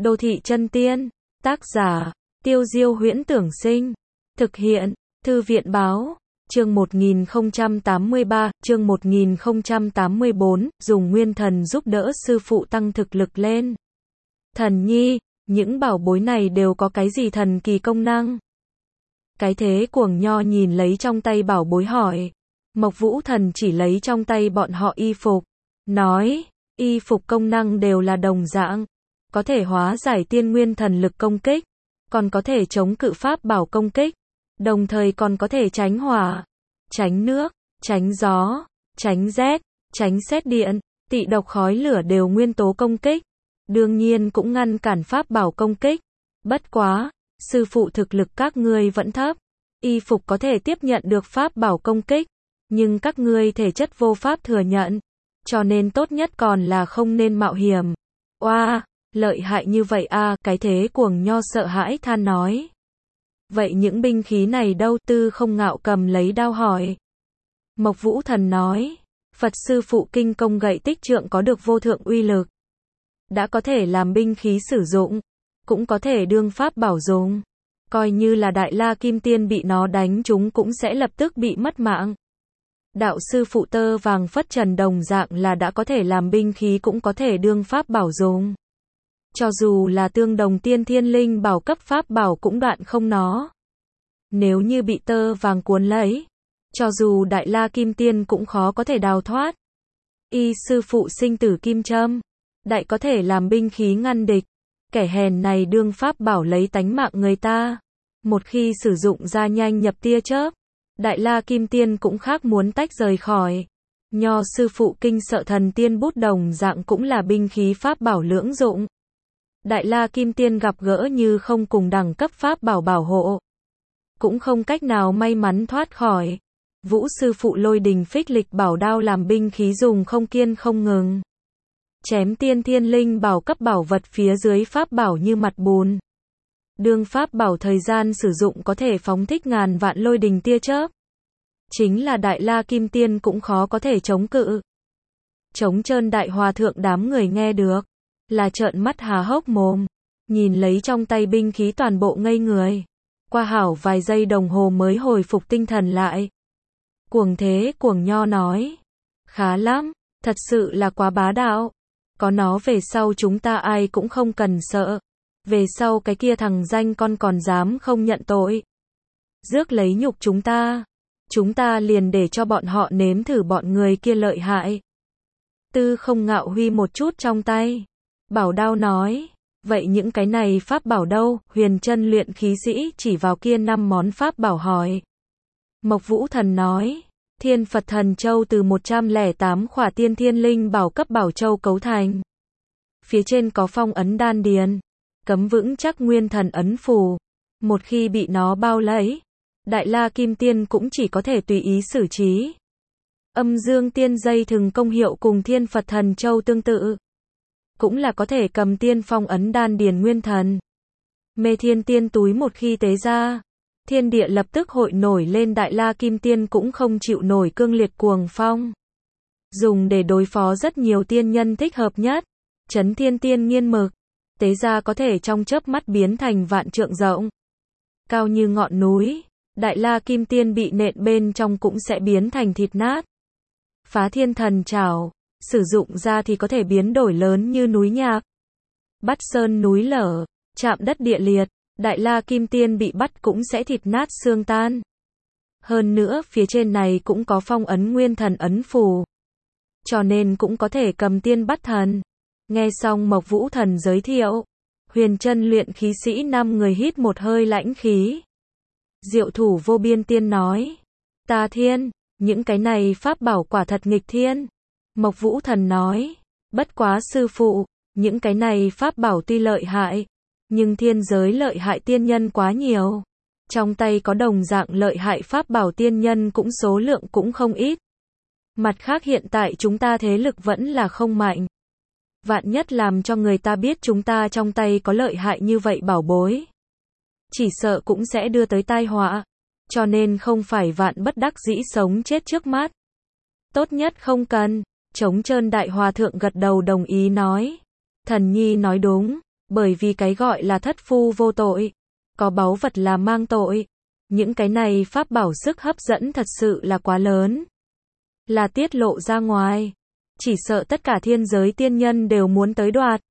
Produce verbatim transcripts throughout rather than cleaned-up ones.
Đô thị chân tiên. Tác giả, Tiêu Diêu Huyễn Tưởng Sinh. Thực hiện, Thư viện Báo. Chương một nghìn không trăm tám mươi ba, chương một nghìn không trăm tám mươi bốn, dùng nguyên thần giúp đỡ sư phụ tăng thực lực lên. Thần nhi, những bảo bối này đều có cái gì thần kỳ công năng? Cái thế cuồng nho nhìn lấy trong tay bảo bối hỏi. Mộc Vũ Thần chỉ lấy trong tay bọn họ y phục. Nói, y phục công năng đều là đồng dạng. Có thể hóa giải tiên nguyên thần lực công kích. Còn có thể chống cự pháp bảo công kích. Đồng thời còn có thể tránh hỏa, tránh nước, tránh gió, tránh rét, tránh sét điện, tị độc khói lửa đều nguyên tố công kích. Đương nhiên cũng ngăn cản pháp bảo công kích. Bất quá, sư phụ thực lực các ngươi vẫn thấp. Y phục có thể tiếp nhận được pháp bảo công kích. Nhưng các ngươi thể chất vô pháp thừa nhận. Cho nên tốt nhất còn là không nên mạo hiểm. Oa, lợi hại như vậy a, cái thế cuồng nho sợ hãi than nói. Vậy những binh khí này đâu? Tư Không Ngạo cầm lấy đao hỏi. Mộc Vũ Thần nói, Phật sư phụ kinh công gậy tích trượng có được vô thượng uy lực. Đã có thể làm binh khí sử dụng, cũng có thể đương pháp bảo dùng. Coi như là Đại La Kim Tiên bị nó đánh trúng cũng sẽ lập tức bị mất mạng. Đạo sư phụ tơ vàng phất trần đồng dạng là đã có thể làm binh khí cũng có thể đương pháp bảo dùng. Cho dù là tương đồng tiên thiên linh bảo cấp pháp bảo cũng đoạn không nó. Nếu như bị tơ vàng cuốn lấy, cho dù Đại La Kim Tiên cũng khó có thể đào thoát. Y sư phụ sinh tử kim châm, đại có thể làm binh khí ngăn địch. Kẻ hèn này đương pháp bảo lấy tánh mạng người ta. Một khi sử dụng ra nhanh nhập tia chớp, Đại La Kim Tiên cũng khác muốn tách rời khỏi. Nho sư phụ kinh sợ thần tiên bút đồng dạng cũng là binh khí pháp bảo lưỡng dụng. Đại La Kim Tiên gặp gỡ như không cùng đẳng cấp pháp bảo bảo hộ, cũng không cách nào may mắn thoát khỏi. Vũ sư phụ lôi đình phích lịch bảo đao làm binh khí dùng không kiên không ngừng. Chém tiên thiên linh bảo cấp bảo vật phía dưới pháp bảo như mặt bùn. Đương pháp bảo thời gian sử dụng có thể phóng thích ngàn vạn lôi đình tia chớp. Chính là Đại La Kim Tiên cũng khó có thể chống cự. Trống trơn đại hòa thượng đám người nghe được, là trợn mắt há hốc mồm, nhìn lấy trong tay binh khí toàn bộ ngây người. Qua hảo vài giây đồng hồ mới hồi phục tinh thần lại. Cuồng thế cuồng nho nói, khá lắm, thật sự là quá bá đạo. Có nó về sau chúng ta ai cũng không cần sợ. Về sau cái kia thằng danh con còn dám không nhận tội, rước lấy nhục chúng ta, chúng ta liền để cho bọn họ nếm thử bọn người kia lợi hại. Tư Không Ngạo huy một chút trong tay bảo đao nói, vậy những cái này pháp bảo đâu? Huyền chân luyện khí sĩ chỉ vào kia năm món pháp bảo hỏi. Mộc Vũ Thần nói, Thiên Phật Thần Châu từ một trăm lẻ tám khỏa tiên thiên linh bảo cấp bảo châu cấu thành. Phía trên có phong ấn đan điền, cấm vững chắc nguyên thần ấn phù. Một khi bị nó bao lấy, Đại La Kim Tiên cũng chỉ có thể tùy ý xử trí. Âm Dương Tiên dây thừng công hiệu cùng Thiên Phật Thần Châu tương tự, cũng là có thể cầm tiên phong ấn đan điền nguyên thần. Mê Thiên Tiên túi một khi tế ra, thiên địa lập tức hội nổi lên. Đại La Kim Tiên cũng không chịu nổi cương liệt cuồng phong, dùng để đối phó rất nhiều tiên nhân thích hợp nhất. Chấn Thiên Tiên nghiên mực, tế ra có thể trong chớp mắt biến thành vạn trượng rộng, cao như ngọn núi. Đại La Kim Tiên bị nện bên trong cũng sẽ biến thành thịt nát. Phá Thiên Thần Trảo, sử dụng ra thì có thể biến đổi lớn như núi nhạc, bắt sơn núi lở, chạm đất địa liệt. Đại La Kim Tiên bị bắt cũng sẽ thịt nát xương tan. Hơn nữa phía trên này cũng có phong ấn nguyên thần ấn phù, cho nên cũng có thể cầm tiên bắt thần. Nghe xong Mộc Vũ Thần giới thiệu, huyền chân luyện khí sĩ năm người hít một hơi lãnh khí. Diệu thủ vô biên tiên nói, ta thiên, những cái này pháp bảo quả thật nghịch thiên. Mộc Vũ Thần nói, bất quá sư phụ, những cái này pháp bảo tuy lợi hại, nhưng thiên giới lợi hại tiên nhân quá nhiều. Trong tay có đồng dạng lợi hại pháp bảo tiên nhân cũng số lượng cũng không ít. Mặt khác hiện tại chúng ta thế lực vẫn là không mạnh. Vạn nhất làm cho người ta biết chúng ta trong tay có lợi hại như vậy bảo bối, chỉ sợ cũng sẽ đưa tới tai họa. Cho nên không phải vạn bất đắc dĩ sống chết trước mắt. Tốt nhất không cần. Trống trơn đại hòa thượng gật đầu đồng ý nói, thần nhi nói đúng, Bởi vì cái gọi là thất phu vô tội, có báu vật là mang tội. Những cái này pháp bảo sức hấp dẫn thật sự là quá lớn. Là tiết lộ ra ngoài, chỉ sợ tất cả thiên giới tiên nhân đều muốn tới đoạt.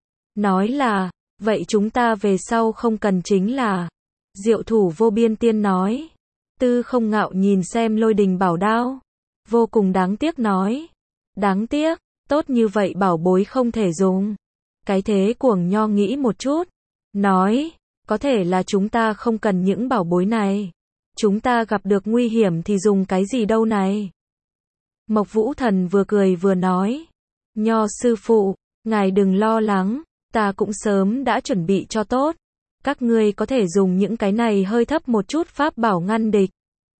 Nói là, vậy chúng ta về sau không cần chính là. Diệu Thủ Vô Biên Tiên nói. Tư Không Ngạo nhìn xem lôi đình bảo đao, vô cùng đáng tiếc nói. Đáng tiếc, tốt như vậy bảo bối không thể dùng. Cái Thế Cuồng Nho nghĩ một chút, nói, có thể là chúng ta không cần những bảo bối này. Chúng ta gặp được nguy hiểm thì dùng cái gì đâu này. Mộc Vũ Thần vừa cười vừa nói, Nho sư phụ, ngài đừng lo lắng, ta cũng sớm đã chuẩn bị cho tốt. Các ngươi có thể dùng những cái này hơi thấp một chút pháp bảo ngăn địch.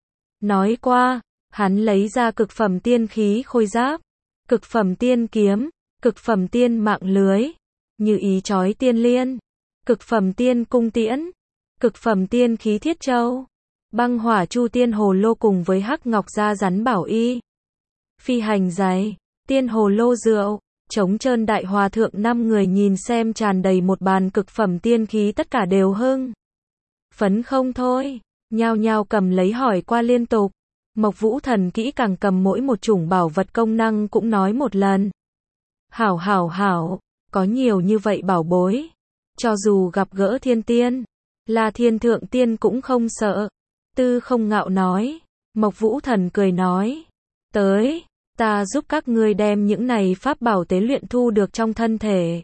Nói qua, hắn lấy ra cực phẩm tiên khí khôi giáp, cực phẩm tiên kiếm, cực phẩm tiên mạng lưới, như ý chói tiên liên, cực phẩm tiên cung tiễn, cực phẩm tiên khí thiết châu, băng hỏa chu tiên hồ lô cùng với hắc ngọc da rắn bảo y, phi hành giày, tiên hồ lô rượu, trống trơn đại hòa thượng năm người nhìn xem tràn đầy một bàn cực phẩm tiên khí tất cả đều hưng phấn không thôi, nhao nhao cầm lấy hỏi qua liên tục. Mộc Vũ Thần kỹ càng cầm mỗi một chủng bảo vật công năng cũng nói một lần. Hảo hảo hảo, có nhiều như vậy bảo bối, cho dù gặp gỡ thiên tiên, là thiên thượng tiên cũng không sợ. Tư Không Ngạo nói. Mộc Vũ Thần cười nói, tới, ta giúp các ngươi đem những này pháp bảo tế luyện thu được trong thân thể.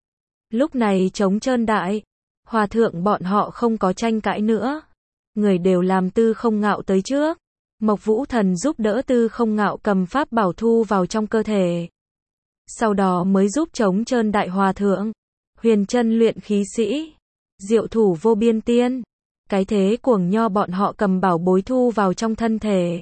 Lúc này trống trơn đại hòa thượng bọn họ không có tranh cãi nữa, người đều làm Tư Không Ngạo tới trước. Mộc Vũ Thần giúp đỡ Tư Không Ngạo cầm pháp bảo thu vào trong cơ thể, sau đó mới giúp trống trơn đại hòa thượng, huyền chân luyện khí sĩ, Diệu Thủ Vô Biên Tiên, cái Thế Cuồng Nho bọn họ cầm bảo bối thu vào trong thân thể.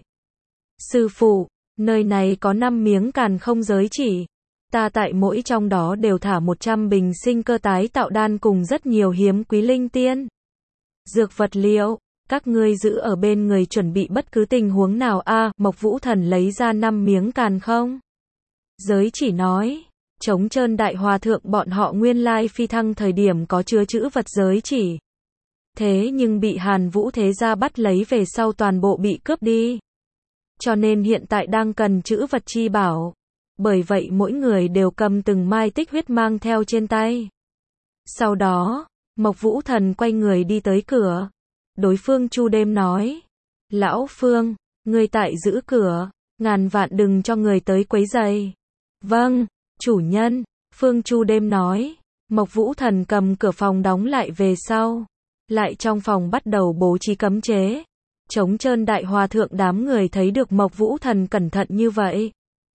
Sư phụ, nơi này có năm miếng càn không giới chỉ, ta tại mỗi trong đó đều thả một trăm bình sinh cơ tái tạo đan cùng rất nhiều hiếm quý linh tiên dược vật liệu, các ngươi giữ ở bên người chuẩn bị bất cứ tình huống nào a. À, Mộc Vũ Thần lấy ra năm miếng càn không giới chỉ nói, trống trơn đại hòa thượng bọn họ nguyên lai phi thăng thời điểm có chứa chữ vật giới chỉ, thế nhưng bị Hàn Vũ thế gia bắt lấy về sau toàn bộ bị cướp đi, cho nên hiện tại đang cần chữ vật chi bảo, bởi vậy mỗi người đều cầm từng mai tích huyết mang theo trên tay. Sau đó, Mộc Vũ Thần quay người đi tới cửa, đối phương Chu Đêm nói, lão Phương, ngươi tại giữ cửa, ngàn vạn đừng cho người tới quấy rầy. Vâng, chủ nhân, Phương Chu Đêm nói. Mộc Vũ Thần cầm cửa phòng đóng lại về sau, lại trong phòng bắt đầu bố trí cấm chế. Trống trơn đại hòa thượng đám người thấy được Mộc Vũ Thần cẩn thận như vậy,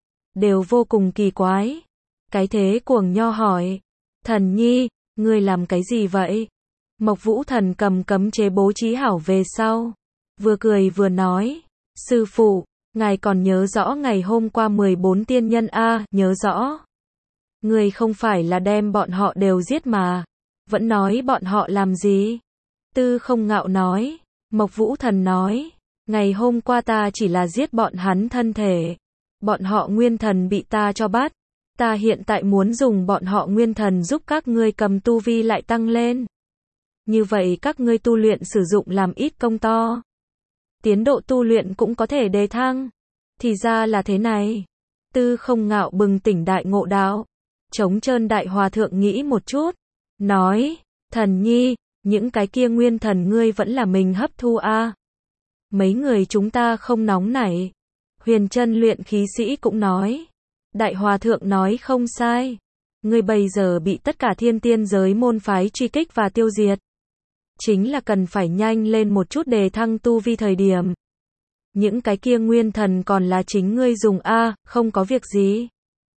đều vô cùng kỳ quái. Cái Thế Cuồng Nho hỏi, Thần nhi, ngươi làm cái gì vậy? Mộc Vũ Thần cầm cấm chế bố trí hảo về sau, vừa cười vừa nói, sư phụ, ngài còn nhớ rõ ngày hôm qua mười bốn tiên nhân a, à, nhớ rõ. Ngươi không phải là đem bọn họ đều giết mà, vẫn nói bọn họ làm gì? Tư Không Ngạo nói. Mộc Vũ Thần nói, ngày hôm qua ta chỉ là giết bọn hắn thân thể, bọn họ nguyên thần bị ta cho bắt, ta hiện tại muốn dùng bọn họ nguyên thần giúp các ngươi cầm tu vi lại tăng lên. Như vậy các ngươi tu luyện sử dụng làm ít công to, tiến độ tu luyện cũng có thể đề thăng. Thì ra là thế này. Tư Không Ngạo bừng tỉnh đại ngộ đạo. Trống trơn đại hòa thượng nghĩ một chút, nói, thần nhi, những cái kia nguyên thần ngươi vẫn là mình hấp thu a. À. Mấy người chúng ta không nóng nảy. Huyền chân luyện khí sĩ cũng nói. Đại hòa thượng nói không sai. Ngươi bây giờ bị tất cả thiên tiên giới môn phái truy kích và tiêu diệt. Chính là cần phải nhanh lên một chút đề thăng tu vi thời điểm. Những cái kia nguyên thần còn là chính ngươi dùng a, à, không có việc gì.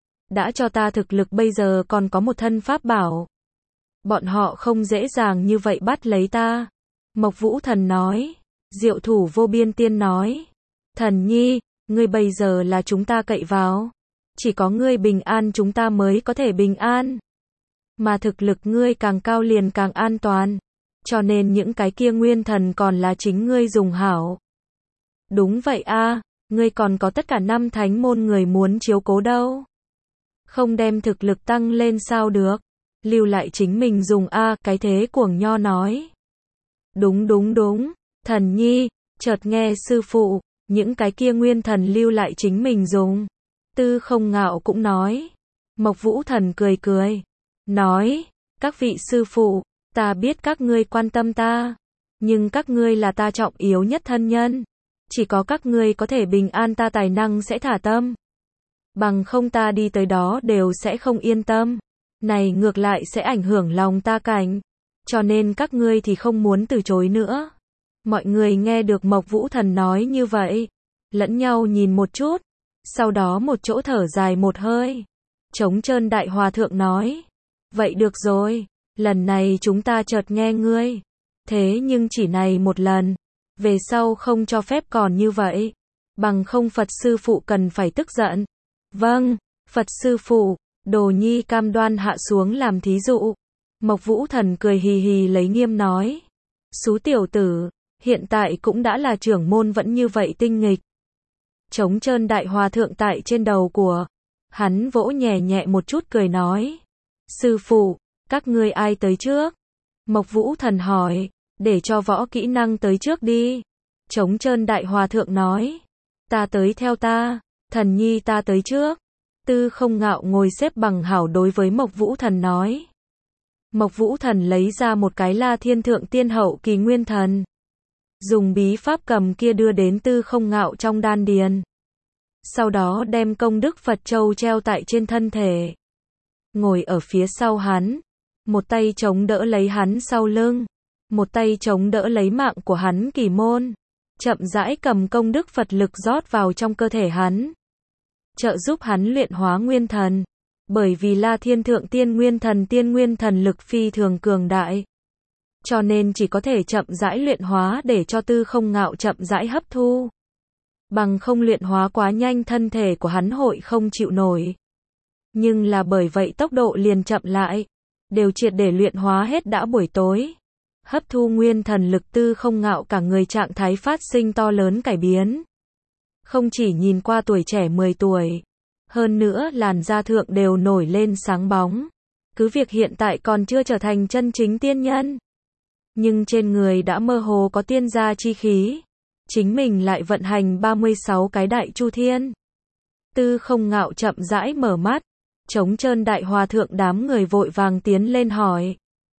Đã cho ta thực lực bây giờ còn có một thân pháp bảo. Bọn họ không dễ dàng như vậy bắt lấy ta. Mộc Vũ Thần nói. Diệu Thủ Vô Biên Tiên nói. Thần nhi, ngươi bây giờ là chúng ta cậy vào. Chỉ có ngươi bình an chúng ta mới có thể bình an. Mà thực lực ngươi càng cao liền càng an toàn. Cho nên những cái kia nguyên thần còn là chính ngươi dùng hảo. Đúng vậy a, à, ngươi còn có tất cả năm thánh môn người muốn chiếu cố đâu. Không đem thực lực tăng lên sao được. Lưu lại chính mình dùng a, cái thế cuồng nho nói. Đúng đúng đúng, thần nhi, chợt nghe sư phụ, những cái kia nguyên thần lưu lại chính mình dùng. Tư Không Ngạo cũng nói. Mộc Vũ Thần cười cười, nói, các vị sư phụ, ta biết các ngươi quan tâm ta, nhưng các ngươi là ta trọng yếu nhất thân nhân. Chỉ có các ngươi có thể bình an ta tài năng sẽ thả tâm. Bằng không ta đi tới đó đều sẽ không yên tâm. Này ngược lại sẽ ảnh hưởng lòng ta cảnh. Cho nên các ngươi thì không muốn từ chối nữa. Mọi người nghe được Mộc Vũ Thần nói như vậy, lẫn nhau nhìn một chút, sau đó một chỗ thở dài một hơi. Trống Trơn Đại Hòa Thượng nói, vậy được rồi, lần này chúng ta chợt nghe ngươi. Thế nhưng chỉ này một lần, về sau không cho phép còn như vậy. Bằng không Phật sư phụ cần phải tức giận. Vâng, Phật sư phụ, Đồ Nhi cam đoan hạ xuống làm thí dụ. Mộc Vũ Thần cười hì hì lấy nghiêm nói. Xú tiểu tử, hiện tại cũng đã là trưởng môn vẫn như vậy tinh nghịch. Trống Trơn Đại Hòa Thượng tại trên đầu của hắn vỗ nhẹ nhẹ một chút cười nói. Sư phụ, các ngươi ai tới trước? Mộc Vũ Thần hỏi, để cho võ kỹ năng tới trước đi. Trống Trơn Đại Hòa Thượng nói. Ta tới theo ta, thần nhi ta tới trước. Tư Không Ngạo ngồi xếp bằng hảo đối với Mộc Vũ Thần nói. Mộc Vũ Thần lấy ra một cái La Thiên Thượng Tiên hậu kỳ nguyên thần. Dùng bí pháp cầm kia đưa đến Tư Không Ngạo trong đan điền. Sau đó đem công đức Phật Châu treo tại trên thân thể. Ngồi ở phía sau hắn. Một tay chống đỡ lấy hắn sau lưng. Một tay chống đỡ lấy mạng của hắn kỳ môn. Chậm rãi cầm công đức Phật lực rót vào trong cơ thể hắn. Trợ giúp hắn luyện hóa nguyên thần. Bởi vì La Thiên Thượng Tiên Nguyên Thần Tiên Nguyên Thần lực phi thường cường đại. Cho nên chỉ có thể chậm rãi luyện hóa để cho Tư Không Ngạo chậm rãi hấp thu. Bằng không luyện hóa quá nhanh thân thể của hắn hội không chịu nổi. Nhưng là bởi vậy tốc độ liền chậm lại. Đều triệt để luyện hóa hết đã buổi tối. Hấp thu nguyên thần lực Tư Không Ngạo cả người trạng thái phát sinh to lớn cải biến. Không chỉ nhìn qua tuổi trẻ mười tuổi. Hơn nữa làn da thượng đều nổi lên sáng bóng. Cứ việc hiện tại còn chưa trở thành chân chính tiên nhân. Nhưng trên người đã mơ hồ có tiên gia chi khí. Chính mình lại vận hành ba mươi sáu cái đại chu thiên. Tư Không Ngạo chậm rãi mở mắt. Trống Trơn Đại Hòa Thượng đám người vội vàng tiến lên hỏi.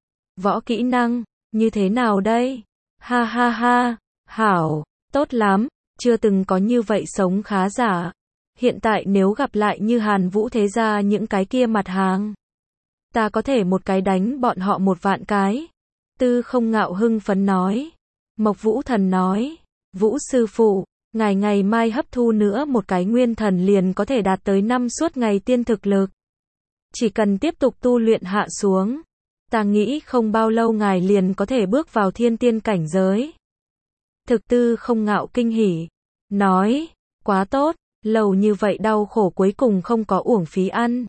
Võ kỹ năng, như thế nào đây? Ha ha ha, hảo, tốt lắm, chưa từng có như vậy sống khá giả. Hiện tại nếu gặp lại như Hàn Vũ thế gia những cái kia mặt hàng. Ta có thể một cái đánh bọn họ một vạn cái. Tư Không Ngạo hưng phấn nói. Mộc Vũ Thần nói. Vũ sư phụ, ngài ngày mai hấp thu nữa một cái nguyên thần liền có thể đạt tới năm suốt ngày tiên thực lực. Chỉ cần tiếp tục tu luyện hạ xuống. Ta nghĩ không bao lâu ngài liền có thể bước vào thiên tiên cảnh giới. Thực Tư Không Ngạo kinh hỉ. Nói, quá tốt, lâu như vậy đau khổ cuối cùng không có uổng phí ăn.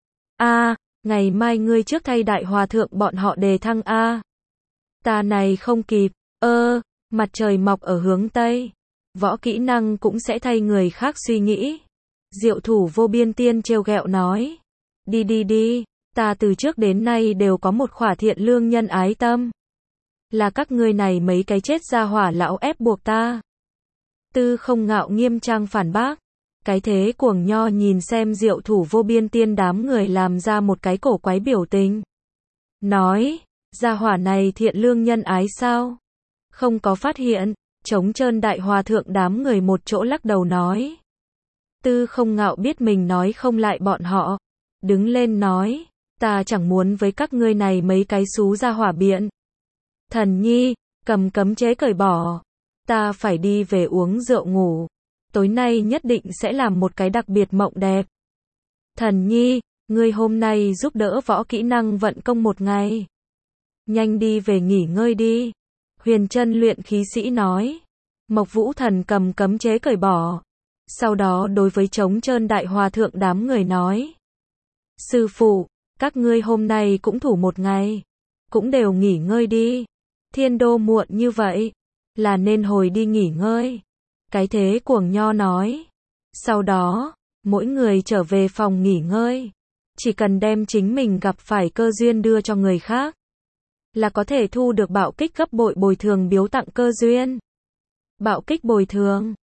A, ngày mai ngươi trước thay Đại Hòa Thượng bọn họ đề thăng A. Ta này không kịp, ơ, mặt trời mọc ở hướng Tây. Võ kỹ năng cũng sẽ thay người khác suy nghĩ. Diệu Thủ Vô Biên Tiên trêu ghẹo nói. Đi đi đi, ta từ trước đến nay đều có một khỏa thiện lương nhân ái tâm. Là các ngươi này mấy cái chết ra hỏa lão ép buộc ta. Tư Không Ngạo nghiêm trang phản bác. Cái thế cuồng nho nhìn xem Diệu Thủ Vô Biên Tiên đám người làm ra một cái cổ quái biểu tình. Nói, gia hỏa này thiện lương nhân ái sao? Không có phát hiện. Trống Trơn Đại Hòa Thượng đám người một chỗ lắc đầu nói. Tư Không Ngạo biết mình nói không lại bọn họ. Đứng lên nói, ta chẳng muốn với các ngươi này mấy cái xú gia hỏa biện. Thần nhi, cầm cấm chế cởi bỏ. Ta phải đi về uống rượu ngủ. Tối nay nhất định sẽ làm một cái đặc biệt mộng đẹp. Thần nhi, ngươi hôm nay giúp đỡ võ kỹ năng vận công một ngày. Nhanh đi về nghỉ ngơi đi. Huyền Chân luyện khí sĩ nói. Mộc Vũ Thần cầm cấm chế cởi bỏ. Sau đó đối với Trống Trơn Đại Hòa Thượng đám người nói. Sư phụ, các ngươi hôm nay cũng thủ một ngày. Cũng đều nghỉ ngơi đi. Thiên đô muộn như vậy. Là nên hồi đi nghỉ ngơi. Cái thế cuồng nho nói. Sau đó, mỗi người trở về phòng nghỉ ngơi. Chỉ cần đem chính mình gặp phải cơ duyên đưa cho người khác, là có thể thu được bạo kích gấp bội bồi thường biếu tặng cơ duyên. Bạo kích bồi thường.